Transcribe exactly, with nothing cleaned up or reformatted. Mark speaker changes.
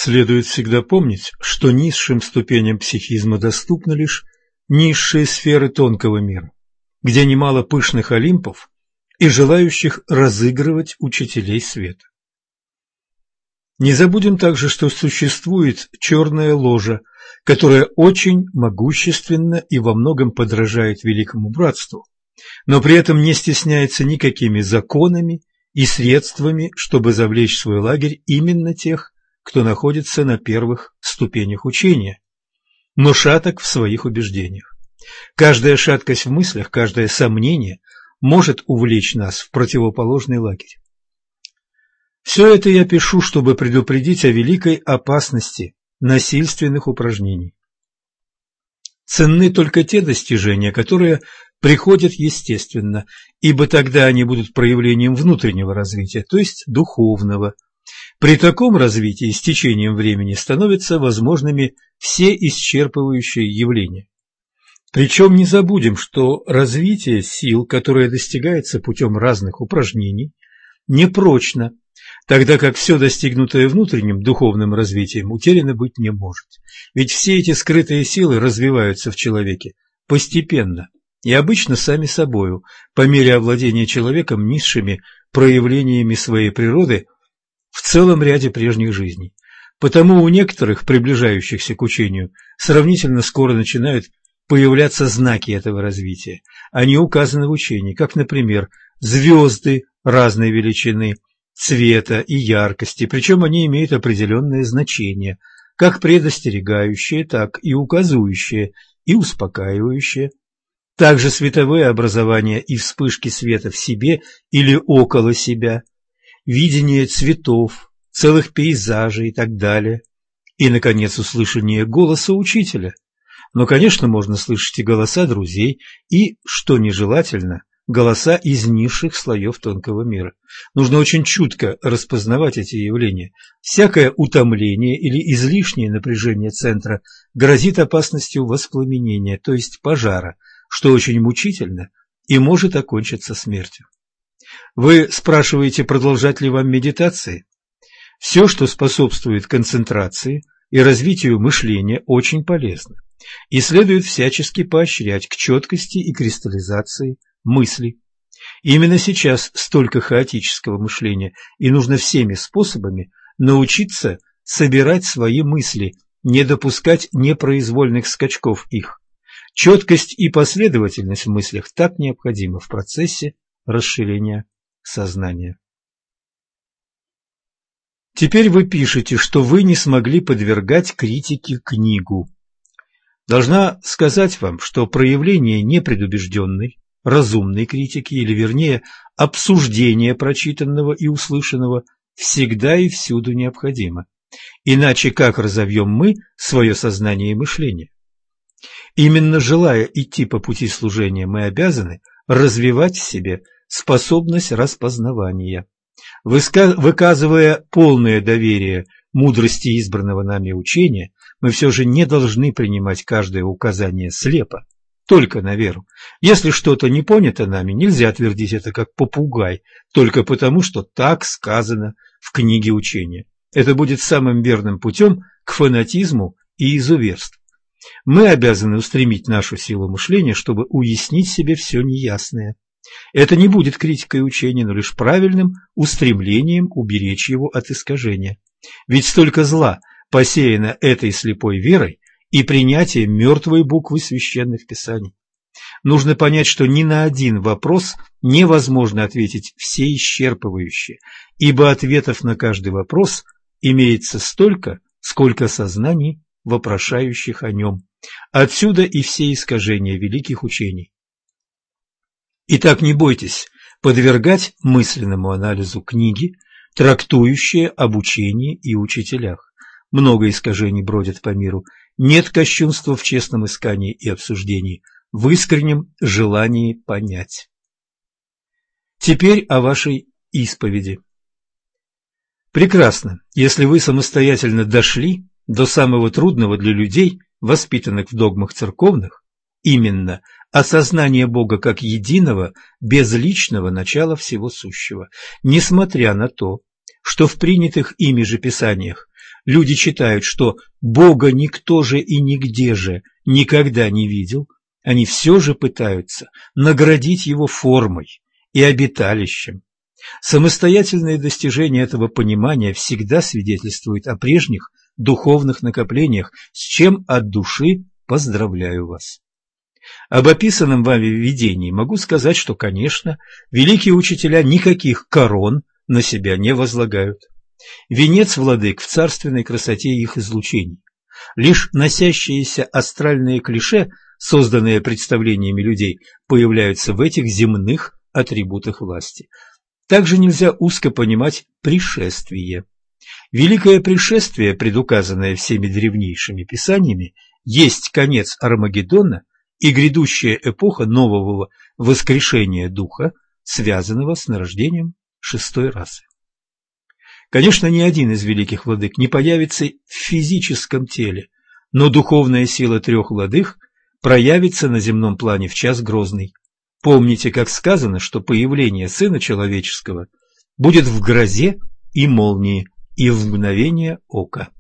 Speaker 1: Следует всегда помнить, что низшим ступеням психизма доступны лишь низшие сферы тонкого мира, где немало пышных олимпов и желающих разыгрывать учителей света. Не забудем также, что существует черная ложа, которая очень могущественна и во многом подражает Великому Братству, но при этом не стесняется никакими законами и средствами, чтобы завлечь в свой лагерь именно тех, кто находится на первых ступенях учения, но шаток в своих убеждениях. Каждая шаткость в мыслях, каждое сомнение может увлечь нас в противоположный лагерь. Все это я пишу, чтобы предупредить о великой опасности насильственных упражнений. Ценны только те достижения, которые приходят естественно, ибо тогда они будут проявлением внутреннего развития, то есть духовного. При таком развитии с течением времени становятся возможными все исчерпывающие явления. Причем не забудем, что развитие сил, которое достигается путем разных упражнений, непрочно, тогда как все достигнутое внутренним духовным развитием утеряно быть не может. Ведь все эти скрытые силы развиваются в человеке постепенно и обычно сами собою, по мере овладения человеком низшими проявлениями своей природы в целом ряде прежних жизней. Потому у некоторых, приближающихся к учению, сравнительно скоро начинают появляться знаки этого развития. Они указаны в учении, как, например, звезды разной величины, цвета и яркости, причем они имеют определенное значение, как предостерегающее, так и указующее и успокаивающее. Также световые образования и вспышки света в себе или около себя, видение цветов, целых пейзажей и так далее. И, наконец, услышание голоса учителя. Но, конечно, можно слышать и голоса друзей, и, что нежелательно, голоса из низших слоев тонкого мира. Нужно очень чутко распознавать эти явления. Всякое утомление или излишнее напряжение центра грозит опасностью воспламенения, то есть пожара, что очень мучительно и может окончиться смертью. Вы спрашиваете, продолжать ли вам медитации? Все, что способствует концентрации и развитию мышления, очень полезно, и следует всячески поощрять к четкости и кристаллизации мысли. Именно сейчас столько хаотического мышления, и нужно всеми способами научиться собирать свои мысли, не допускать непроизвольных скачков их. Четкость и последовательность в мыслях так необходимы в процессе расширения сознания. Теперь вы пишете, что вы не смогли подвергать критике книгу. Должна сказать вам, что проявление непредубежденной, разумной критики, или вернее обсуждение прочитанного и услышанного, всегда и всюду необходимо. Иначе как разовьем мы свое сознание и мышление? Именно желая идти по пути служения, мы обязаны развивать в себе способность распознавания. Выказывая полное доверие мудрости избранного нами учения, мы все же не должны принимать каждое указание слепо, только на веру. Если что-то не понято нами, нельзя твердить это как попугай, только потому, что так сказано в книге учения. Это будет самым верным путем к фанатизму и изуверству. Мы обязаны устремить нашу силу мышления, чтобы уяснить себе все неясное. Это не будет критикой учения, но лишь правильным устремлением уберечь его от искажения. Ведь столько зла посеяно этой слепой верой и принятием мертвой буквы священных писаний. Нужно понять, что ни на один вопрос невозможно ответить всеисчерпывающе, ибо ответов на каждый вопрос имеется столько, сколько сознаний, вопрошающих о нем. Отсюда и все искажения великих учений. Итак, не бойтесь подвергать мысленному анализу книги, трактующие об учении и учителях. Много искажений бродят по миру. Нет кощунства в честном искании и обсуждении, в искреннем желании понять. Теперь о вашей исповеди. Прекрасно, если вы самостоятельно дошли до самого трудного для людей, воспитанных в догмах церковных, именно осознание Бога как единого, безличного начала всего сущего, несмотря на то, что в принятых ими же писаниях люди читают, что Бога никто же и нигде же никогда не видел, они все же пытаются наградить его формой и обиталищем. Самостоятельное достижение этого понимания всегда свидетельствует о прежних духовных накоплениях, с чем от души поздравляю вас. Об описанном вами видении могу сказать, что, конечно, великие учителя никаких корон на себя не возлагают. Венец владык в царственной красоте их излучений. Лишь носящиеся астральные клише, созданные представлениями людей, появляются в этих земных атрибутах власти. Также нельзя узко понимать пришествие. Великое пришествие, предуказанное всеми древнейшими писаниями, есть конец Армагеддона и грядущая эпоха нового воскрешения духа, связанного с нарождением шестой расы. Конечно, ни один из великих владык не появится в физическом теле, но духовная сила трех владык проявится на земном плане в час грозный. Помните, как сказано, что появление Сына Человеческого будет в грозе и молнии и в мгновение ока.